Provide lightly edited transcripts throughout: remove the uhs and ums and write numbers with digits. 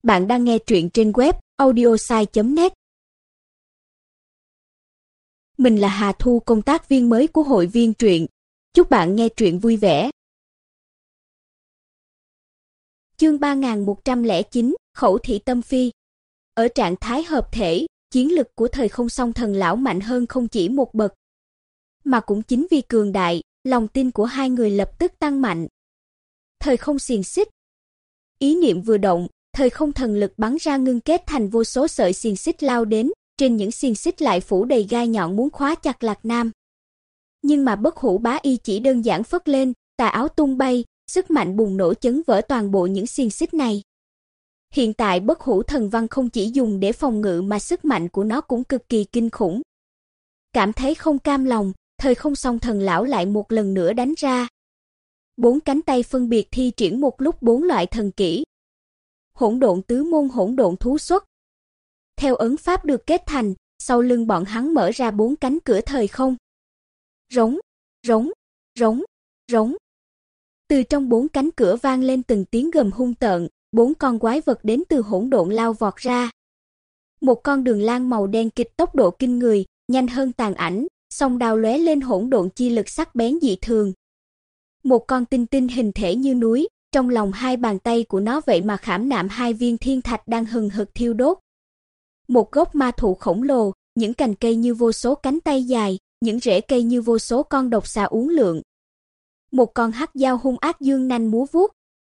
Bạn đang nghe truyện trên web audiosai.net. Mình là Hà Thu, công tác viên mới của hội viên truyện. Chúc bạn nghe truyện vui vẻ. Chương 3109, Khẩu thị tâm phi. Ở trạng thái hợp thể, chiến lực của thời không song thần lão mạnh hơn không chỉ một bậc, mà cũng chính vì cường đại, lòng tin của hai người lập tức tăng mạnh. Thời không xiềng xích. Ý niệm vừa động, thời không thần lực bắn ra ngưng kết thành vô số sợi xiềng xích lao đến, trên những xiềng xích lại phủ đầy gai nhọn muốn khóa chặt Lạc Nam. Nhưng mà Bất Hủ Bá Y chỉ đơn giản phất lên, tà áo tung bay, sức mạnh bùng nổ chấn vỡ toàn bộ những xiềng xích này. Hiện tại Bất Hủ Thần Văn không chỉ dùng để phòng ngự mà sức mạnh của nó cũng cực kỳ kinh khủng. Cảm thấy không cam lòng, thời không song thần lão lại một lần nữa đánh ra. 4 cánh tay phân biệt thi triển một lúc 4 loại thần kỹ. Hỗn độn tứ môn hỗn độn thú xuất. Theo ấn pháp được kết thành, sau lưng bọn hắn mở ra 4 cánh cửa thời không. Rống, rống, rống, rống. Từ trong 4 cánh cửa vang lên từng tiếng gầm hung tợn, 4 con quái vật đến từ hỗn độn lao vọt ra. Một con đường lang màu đen kịch tốc độ kinh người, nhanh hơn tàn ảnh, song đao lóe lên hỗn độn chi lực sắc bén dị thường. Một con tinh tinh hình thể như núi, trong lòng hai bàn tay của nó vậy mà khảm nạm 2 viên thiên thạch đang hừng hực thiêu đốt. Một gốc ma thụ khổng lồ, những cành cây như vô số cánh tay dài, những rễ cây như vô số con độc xà uốn lượn. Một con hắc dao hung ác dương nanh múa vuốt.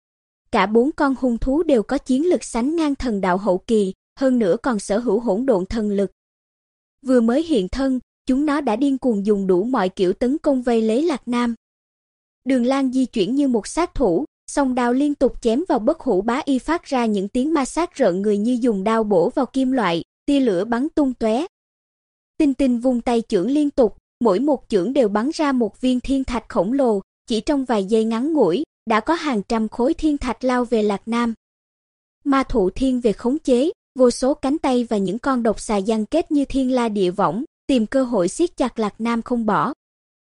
Cả 4 con hung thú đều có chiến lực sánh ngang thần đạo hậu kỳ, hơn nữa còn sở hữu hỗn độn thần lực. Vừa mới hiện thân, chúng nó đã điên cuồng dùng đủ mọi kiểu tấn công vây lấy Lạc Nam. Đường Lang di chuyển như một sát thủ, song đao liên tục chém vào Bất Hủ Bá Y phát ra những tiếng ma sát rợn người như dùng đao bổ vào kim loại, tia lửa bắn tung tóe. Tinh Tinh vung tay chưởng liên tục, mỗi một chưởng đều bắn ra một viên thiên thạch khổng lồ, chỉ trong vài giây ngắn ngủi, đã có hàng trăm khối thiên thạch lao về Lạc Nam. Ma thụ thiên về khống chế, vô số cánh tay và những con độc xà giăng kết như thiên la địa võng, tìm cơ hội siết chặt Lạc Nam không bỏ.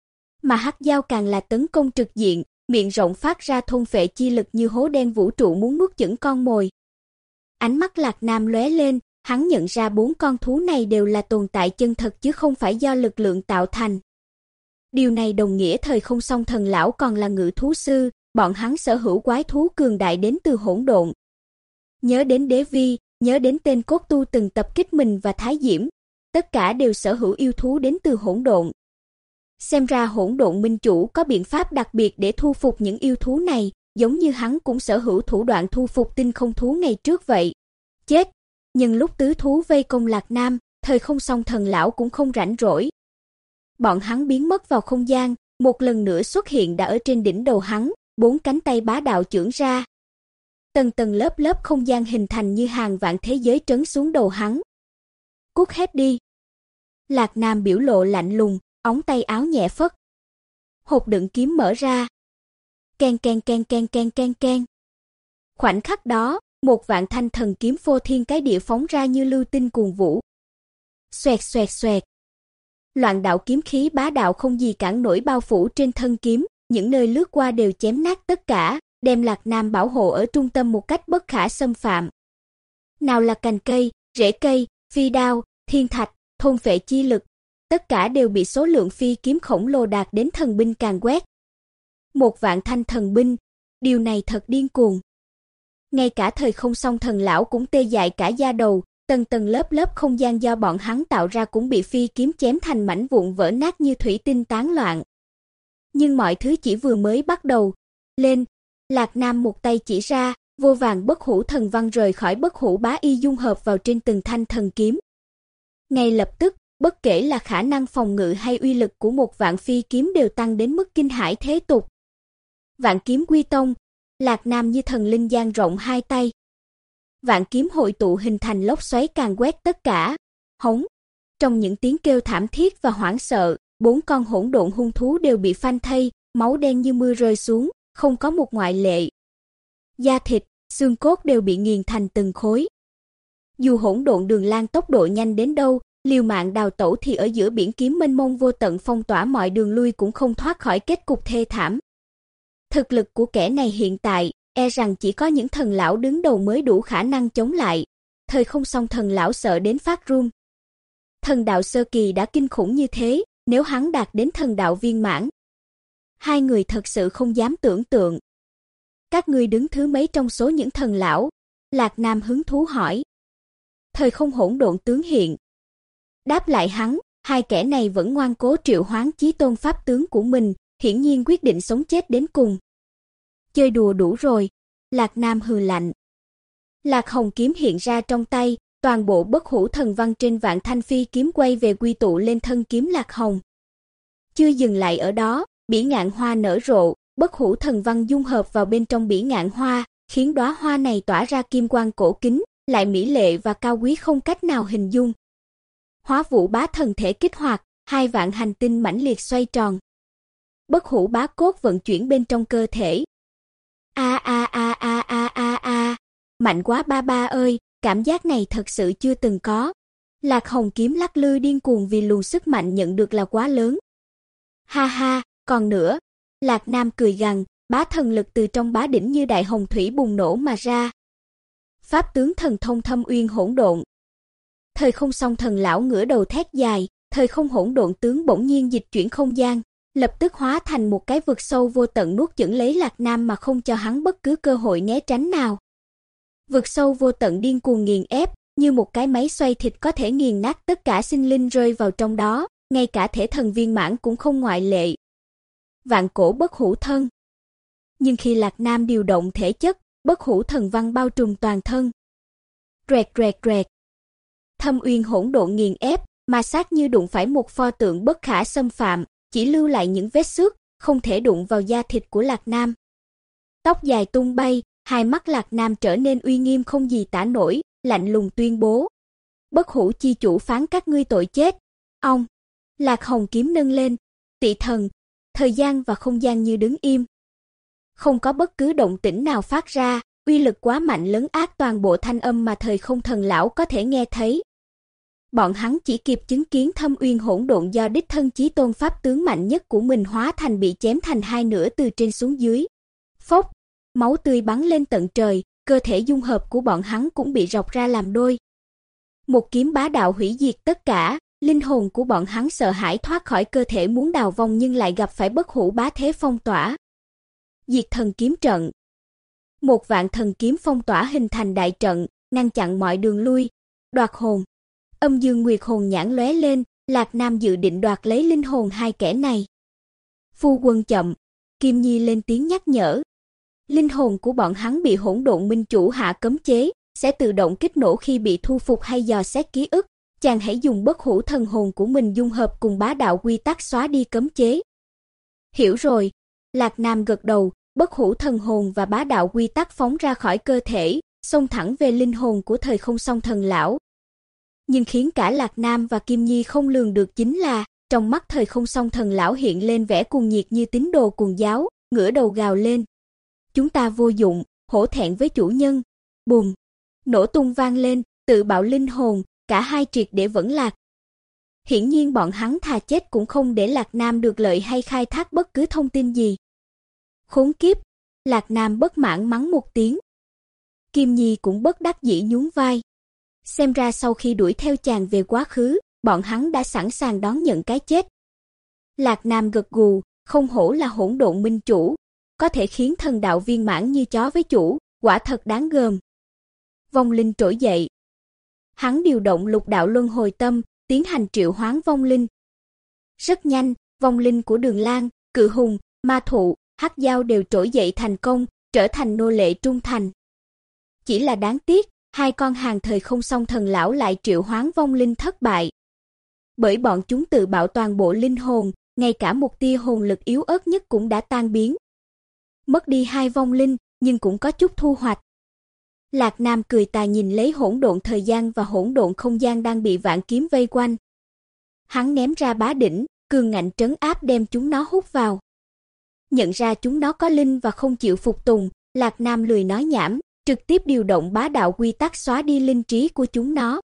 Mà hắc dao càng là tấn công trực diện, miệng rộng phát ra thôn phệ chi lực như hố đen vũ trụ muốn nuốt chửng con mồi. Ánh mắt Lạc Nam lóe lên, hắn nhận ra 4 con thú này đều là tồn tại chân thật chứ không phải do lực lượng tạo thành. Điều này đồng nghĩa thời không song thần lão còn là ngự thú sư, bọn hắn sở hữu quái thú cường đại đến từ hỗn độn. Nhớ đến Đế Vi, nhớ đến tên cốt tu từng tập kích mình và Thái Diễm, tất cả đều sở hữu yêu thú đến từ hỗn độn. Xem ra hỗn độn minh chủ có biện pháp đặc biệt để thu phục những yêu thú này, giống như hắn cũng sở hữu thủ đoạn thu phục tinh không thú ngày trước vậy. Chết! Nhưng lúc tứ thú vây công Lạc Nam, thời không song thần lão cũng không rảnh rỗi. Bọn hắn biến mất vào không gian, một lần nữa xuất hiện đã ở trên đỉnh đầu hắn, 4 cánh tay bá đạo chưởng ra. Tầng tầng lớp lớp không gian hình thành như hàng vạn thế giới trấn xuống đầu hắn. Cút hết đi! Lạc Nam biểu lộ lạnh lùng, ống tay áo nhẹ phất. Hộp đựng kiếm mở ra. Keng keng keng keng keng keng keng. Khoảnh khắc đó, một vạn thanh thần kiếm phô thiên cái địa phóng ra như lưu tinh cuồng vũ. Xoẹt xoẹt xoẹt. Loạn đạo kiếm khí bá đạo không gì cản nổi bao phủ trên thân kiếm, những nơi lướt qua đều chém nát tất cả, đem Lạc Nam bảo hộ ở trung tâm một cách bất khả xâm phạm. Nào là cành cây, rễ cây, phi đao, thiên thạch, thôn phệ chi lực, tất cả đều bị số lượng phi kiếm khổng lồ đạt đến thần binh càn quét. 1 vạn thanh thần binh, điều này thật điên cuồng. Ngay cả thời không song thần lão cũng tê dại cả da đầu, tầng tầng lớp lớp không gian do bọn hắn tạo ra cũng bị phi kiếm chém thành mảnh vụn vỡ nát như thủy tinh tán loạn. Nhưng mọi thứ chỉ vừa mới bắt đầu. Lên, Lạc Nam một tay chỉ ra, vô vàn Bất Hủ Thần Văn rời khỏi Bất Hủ Bá Y dung hợp vào trên từng thanh thần kiếm. Ngay lập tức, bất kể là khả năng phòng ngự hay uy lực của một vạn phi kiếm đều tăng đến mức kinh hãi thế tục. Vạn kiếm quy tông, Lạc Nam như thần linh dang rộng 2 tay. Vạn kiếm hội tụ hình thành lốc xoáy càn quét tất cả. Hống! Trong những tiếng kêu thảm thiết và hoảng sợ, 4 con hỗn độn hung thú đều bị phanh thây, máu đen như mưa rơi xuống, không có một ngoại lệ. Da thịt, xương cốt đều bị nghiền thành từng khối. Dù hỗn độn Đường Lang tốc độ nhanh đến đâu, liều mạng đào tẩu thì ở giữa biển kiếm mênh mông vô tận phong tỏa mọi đường lui cũng không thoát khỏi kết cục thê thảm. Thực lực của kẻ này hiện tại, e rằng chỉ có những thần lão đứng đầu mới đủ khả năng chống lại. Thời không song thần lão sợ đến phát run. Thần đạo sơ kỳ đã kinh khủng như thế, nếu hắn đạt đến thần đạo viên mãn. Hai người thật sự không dám tưởng tượng. Các ngươi đứng thứ mấy trong số những thần lão? Lạc Nam hứng thú hỏi. Thời không hỗn độn tướng hiện. Đáp lại hắn, hai kẻ này vẫn ngoan cố triệu hoán chí tôn pháp tướng của mình, hiển nhiên quyết định sống chết đến cùng. Chơi đùa đủ rồi, Lạc Nam hừ lạnh. Lạc Hồng kiếm hiện ra trong tay, toàn bộ bất hủ thần văn trên vạn thanh phi kiếm quay về quy tụ lên thân kiếm Lạc Hồng. Chưa dừng lại ở đó, bỉ ngạn hoa nở rộ, bất hủ thần văn dung hợp vào bên trong bỉ ngạn hoa, khiến đóa hoa này tỏa ra kim quang cổ kính, lại mỹ lệ và cao quý không cách nào hình dung. Hóa vũ bá thần thể kích hoạt, 2 vạn hành tinh mãnh liệt xoay tròn. Bất hủ bá cốt vận chuyển bên trong cơ thể. Mạnh quá ba ba ơi, cảm giác này thật sự chưa từng có. Lạc Hồng kiếm lắc lư điên cuồng vì luồng sức mạnh nhận được là quá lớn. Ha ha, còn nữa. Lạc Nam cười gằn, bá thần lực từ trong bá đỉnh như đại hồng thủy bùng nổ mà ra. Pháp tướng thần thông thâm uyên hỗn độn. Thời không song thần lão ngửa đầu thét dài, thời không hỗn độn tướng bỗng nhiên dịch chuyển không gian, lập tức hóa thành một cái vực sâu vô tận nuốt chửng lấy Lạc Nam mà không cho hắn bất cứ cơ hội né tránh nào. Vực sâu vô tận điên cuồng nghiền ép, như một cái máy xoay thịt có thể nghiền nát tất cả sinh linh rơi vào trong đó, ngay cả thể thần viên mãn cũng không ngoại lệ. Vạn cổ bất hủ thân. Nhưng khi Lạc Nam điều động thể chất, bất hủ thần văn bao trùm toàn thân. Rẹt rẹt rẹt. Thâm uyên hỗn độn nghiền ép, mà sát như đụng phải một pho tượng bất khả xâm phạm, chỉ lưu lại những vết xước, không thể đụng vào da thịt của Lạc Nam. Tóc dài tung bay, hai mắt Lạc Nam trở nên uy nghiêm không gì tả nổi, lạnh lùng tuyên bố. Bất hủ chi chủ phán các ngươi tội chết. Ông. Lạc Hồng kiếm nâng lên. Tị thần. Thời gian và không gian như đứng im. Không có bất cứ động tĩnh nào phát ra, uy lực quá mạnh lấn át toàn bộ thanh âm mà thời không thần lão có thể nghe thấy. Bọn hắn chỉ kịp chứng kiến thâm uyên hỗn độn do đích thân chí tôn pháp tướng mạnh nhất của mình hóa thành bị chém thành hai nửa từ trên xuống dưới. Phốc, máu tươi bắn lên tận trời, cơ thể dung hợp của bọn hắn cũng bị rọc ra làm đôi. Một kiếm bá đạo hủy diệt tất cả, linh hồn của bọn hắn sợ hãi thoát khỏi cơ thể muốn đào vong nhưng lại gặp phải bất hủ bá thế phong tỏa. Diệt thần kiếm trận. Một vạn thần kiếm phong tỏa hình thành đại trận, ngăn chặn mọi đường lui. Đoạt hồn. Âm Dương Nguyệt hồn nhãn lóe lên, Lạc Nam dự định đoạt lấy linh hồn hai kẻ này. Phu quân chậm, Kim Nhi lên tiếng nhắc nhở. Linh hồn của bọn hắn bị hỗn độn minh chủ hạ cấm chế, sẽ tự động kích nổ khi bị thu phục hay dò xét ký ức. Chàng hãy dùng bất hủ thần hồn của mình dung hợp cùng bá đạo quy tắc xóa đi cấm chế. Hiểu rồi. Lạc Nam gật đầu, bất hủ thần hồn và bá đạo quy tắc phóng ra khỏi cơ thể, xông thẳng về linh hồn của thời không song thần lão. Nhưng khiến cả Lạc Nam và Kim Nhi không lường được chính là, trong mắt thời không song thần lão hiện lên vẻ cuồng nhiệt như tín đồ cuồng giáo, ngửa đầu gào lên. Chúng ta vô dụng, hổ thẹn với chủ nhân. Bùm, nổ tung vang lên, tự bạo linh hồn, cả hai triệt để vẫn lạc. Hiển nhiên bọn hắn thà chết cũng không để Lạc Nam được lợi hay khai thác bất cứ thông tin gì. Khốn kiếp, Lạc Nam bất mãn mắng một tiếng. Kim Nhi cũng bất đắc dĩ nhún vai. Xem ra sau khi đuổi theo chàng về quá khứ, bọn hắn đã sẵn sàng đón nhận cái chết. Lạc Nam gật gù, không hổ là hỗn độn minh chủ, có thể khiến thần đạo viên mãn như chó với chủ, quả thật đáng gờm. Vong linh trỗi dậy. Hắn điều động lục đạo luân hồi tâm, tiến hành triệu hoán vong linh. Rất nhanh, vong linh của Đường Lan, Cự Hùng, Ma Thụ, Hắc Dao đều trỗi dậy thành công, trở thành nô lệ trung thành. Chỉ là đáng tiếc, hai con hàng thời không song thần lão lại triệu hoán vong linh thất bại. Bởi bọn chúng tự bạo toàn bộ linh hồn, ngay cả một tia hồn lực yếu ớt nhất cũng đã tan biến. Mất đi hai vong linh, nhưng cũng có chút thu hoạch. Lạc Nam cười tà nhìn lấy hỗn độn thời gian và hỗn độn không gian đang bị vạn kiếm vây quanh. Hắn ném ra bá đỉnh, cường ngạnh trấn áp đem chúng nó hút vào. Nhận ra chúng nó có linh và không chịu phục tùng, Lạc Nam lười nói nhảm, trực tiếp điều động bá đạo quy tắc xóa đi linh trí của chúng nó.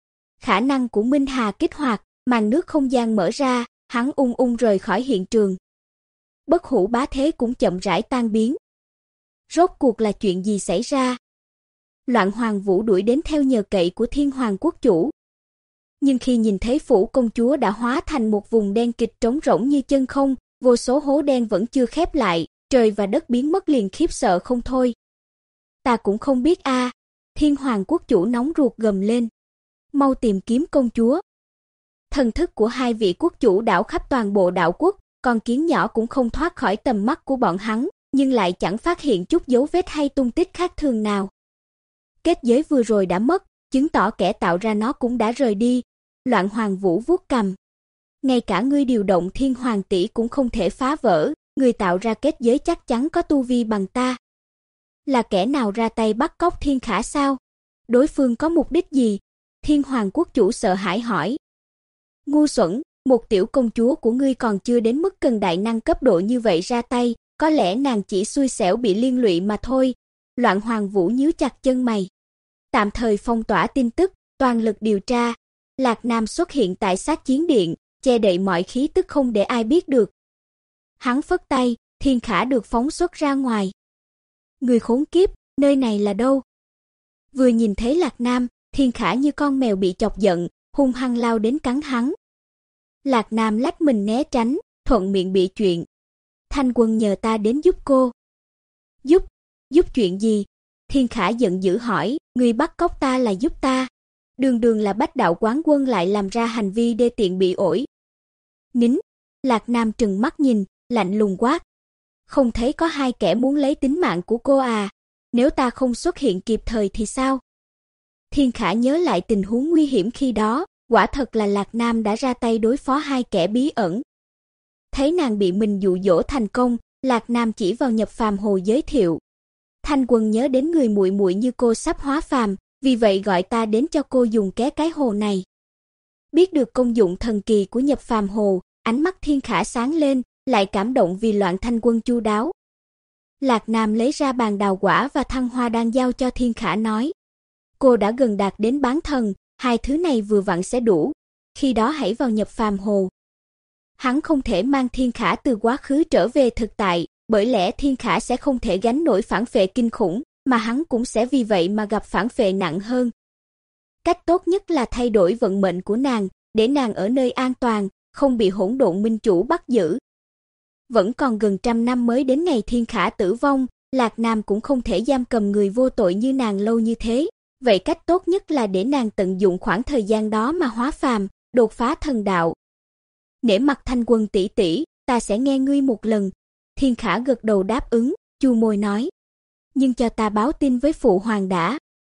Khả năng của Minh Hà kích hoạt, màn nước không gian mở ra, hắn ung ung rời khỏi hiện trường. Bất hủ bá thế cũng chậm rãi tan biến. Rốt cuộc là chuyện gì xảy ra? Loạn Hoàng Vũ đuổi đến theo nhờ cậy của Thiên Hoàng quốc chủ. Nhưng khi nhìn thấy phủ công chúa đã hóa thành một vùng đen kịt trống rỗng như chân không, vô số hố đen vẫn chưa khép lại, trời và đất biến mất liền khiếp sợ không thôi. Ta cũng không biết a. Thiên Hoàng quốc chủ nóng ruột gầm lên. Mau tìm kiếm công chúa. Thần thức của hai vị quốc chủ đảo khắp toàn bộ đảo quốc, con kiến nhỏ cũng không thoát khỏi tầm mắt của bọn hắn, nhưng lại chẳng phát hiện chút dấu vết hay tung tích khác thường nào. Kết giới vừa rồi đã mất, chứng tỏ kẻ tạo ra nó cũng đã rời đi. Loạn Hoàng Vũ vuốt cằm. Ngay cả ngươi điều động Thiên Hoàng tỷ cũng không thể phá vỡ, người tạo ra kết giới chắc chắn có tu vi bằng ta. Là kẻ nào ra tay bắt cóc Thiên Khả sao? Đối phương có mục đích gì? Thiên Hoàng quốc chủ sợ hãi hỏi. Ngu xuẩn, một tiểu công chúa của ngươi còn chưa đến mức cần đại năng cấp độ như vậy ra tay, có lẽ nàng chỉ xui xẻo bị liên lụy mà thôi. Loạn Hoàng Vũ nhíu chặt chân mày. Tạm thời phong tỏa tin tức, toàn lực điều tra. Lạc Nam xuất hiện tại sát chiến điện, che đậy mọi khí tức không để ai biết được. Hắn phất tay, Thiên Khả được phóng xuất ra ngoài. Người khốn kiếp, nơi này là đâu? Vừa nhìn thấy Lạc Nam, Thiên Khả như con mèo bị chọc giận, hung hăng lao đến cắn hắn. Lạc Nam lách mình né tránh, thuận miệng bị chuyện. Thanh Quân nhờ ta đến giúp cô. Giúp chuyện gì? Thiên Khả giận dữ hỏi, người bắt cóc ta là giúp ta. Đường đường là Bách Đạo Quán Quân lại làm ra hành vi đê tiện bị ổi. Nín, Lạc Nam trừng mắt nhìn, lạnh lùng quát. Không thấy có hai kẻ muốn lấy tính mạng của cô à? Nếu ta không xuất hiện kịp thời thì sao? Thiên Khả nhớ lại tình huống nguy hiểm khi đó, quả thật là Lạc Nam đã ra tay đối phó hai kẻ bí ẩn. Thấy nàng bị mình dụ dỗ thành công, Lạc Nam chỉ vào Nhập Phàm Hồ giới thiệu. Thanh Quân nhớ đến người muội muội như cô sắp hóa phàm, vì vậy gọi ta đến cho cô dùng cái hồ này. Biết được công dụng thần kỳ của Nhập Phàm Hồ, ánh mắt Thiên Khả sáng lên, lại cảm động vì Loạn Thanh Quân chu đáo. Lạc Nam lấy ra bàn đào quả và thăng hoa đan giao cho Thiên Khả nói. Cô đã gần đạt đến bán thần, hai thứ này vừa vặn sẽ đủ, khi đó hãy vào Nhập Phàm Hồ. Hắn không thể mang Thiên Khả từ quá khứ trở về thực tại, bởi lẽ Thiên Khả sẽ không thể gánh nổi phản phệ kinh khủng, mà hắn cũng sẽ vì vậy mà gặp phản phệ nặng hơn. Cách tốt nhất là thay đổi vận mệnh của nàng, để nàng ở nơi an toàn, không bị hỗn độn minh chủ bắt giữ. Vẫn còn gần 100 năm mới đến ngày Thiên Khả tử vong, Lạc Nam cũng không thể giam cầm người vô tội như nàng lâu như thế. Vậy cách tốt nhất là để nàng tận dụng khoảng thời gian đó mà hóa phàm, đột phá thần đạo. Nể mặt Thanh Quân tỷ tỷ, ta sẽ nghe ngươi một lần. Thiên Khả gật đầu đáp ứng, chu môi nói. Nhưng cho ta báo tin với phụ hoàng đã.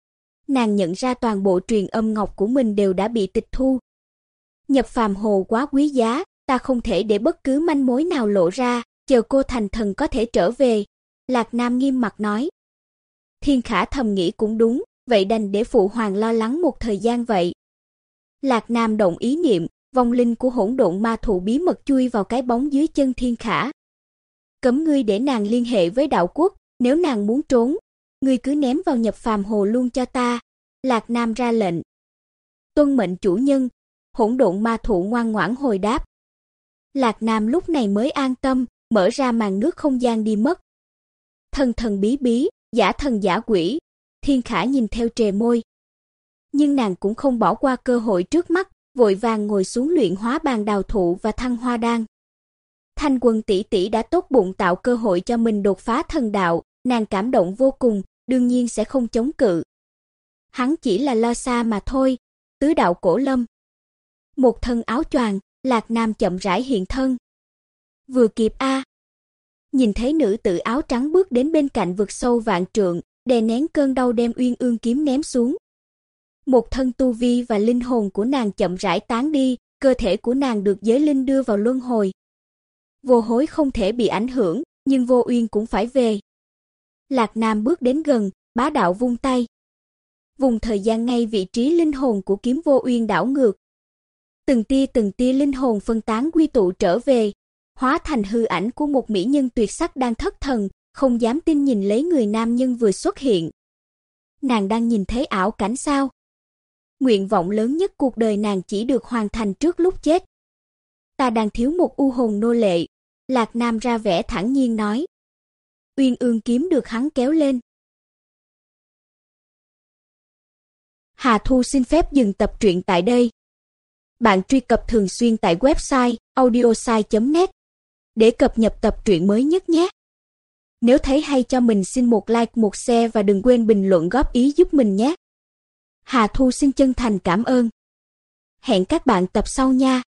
Nàng nhận ra toàn bộ truyền âm ngọc của mình đều đã bị tịch thu. Nhập Phàm Hồ quá quý giá, ta không thể để bất cứ manh mối nào lộ ra, chờ cô thành thần có thể trở về. Lạc Nam nghiêm mặt nói. Thiên Khả thầm nghĩ cũng đúng, vậy đành để phụ hoàng lo lắng một thời gian vậy. Lạc Nam động ý niệm, vong linh của hỗn độn ma thụ bí mật chui vào cái bóng dưới chân Thiên Khả. Cấm ngươi để nàng liên hệ với đạo quốc, nếu nàng muốn trốn, ngươi cứ ném vào Nhập Phàm Hồ luôn cho ta. Lạc Nam ra lệnh. Tuân mệnh chủ nhân. Hỗn độn ma thụ ngoan ngoãn hồi đáp. Lạc Nam lúc này mới an tâm, mở ra màn nước không gian đi mất. Thần thần bí bí, giả thần giả quỷ. Thiên Khả nhìn theo trề môi. Nhưng nàng cũng không bỏ qua cơ hội trước mắt, vội vàng ngồi xuống luyện hóa bàn đào thụ và thăng hoa đan. Thanh Quân tỷ tỷ đã tốt bụng tạo cơ hội cho mình đột phá thần đạo, nàng cảm động vô cùng, đương nhiên sẽ không chống cự. Hắn chỉ là lo xa mà thôi. Tứ đạo cổ lâm. Một thân áo choàng, Lạc Nam chậm rãi hiện thân. Vừa kịp a. Nhìn thấy nữ tử áo trắng bước đến bên cạnh vực sâu vạn trượng, đè nén cơn đau đem Uyên Ương kiếm ném xuống. Một thân tu vi và linh hồn của nàng chậm rãi tán đi, cơ thể của nàng được giới linh đưa vào luân hồi. Vô hối không thể bị ảnh hưởng, nhưng Vô Uyên cũng phải về. Lạc Nam bước đến gần, bá đạo vung tay. Vùng thời gian ngay vị trí linh hồn của kiếm Vô Uyên đảo ngược. Từng tia linh hồn phân tán quy tụ trở về, hóa thành hư ảnh của một mỹ nhân tuyệt sắc đang thất thần, không dám tin nhìn lấy người nam nhân vừa xuất hiện. Nàng đang nhìn thấy ảo cảnh sao? Nguyện vọng lớn nhất cuộc đời nàng chỉ được hoàn thành trước lúc chết. Ta đang thiếu một u hồn nô lệ. Lạc Nam ra vẻ thản nhiên nói. uyên ương kiếm được hắn kéo lên. Hà Thu xin phép dừng tập truyện tại đây. Bạn truy cập thường xuyên tại website audiosai.net để cập nhật tập truyện mới nhất nhé. Nếu thấy hay cho mình xin một like, một share và đừng quên bình luận góp ý giúp mình nhé. Hà Thu xin chân thành cảm ơn. Hẹn các bạn tập sau nha.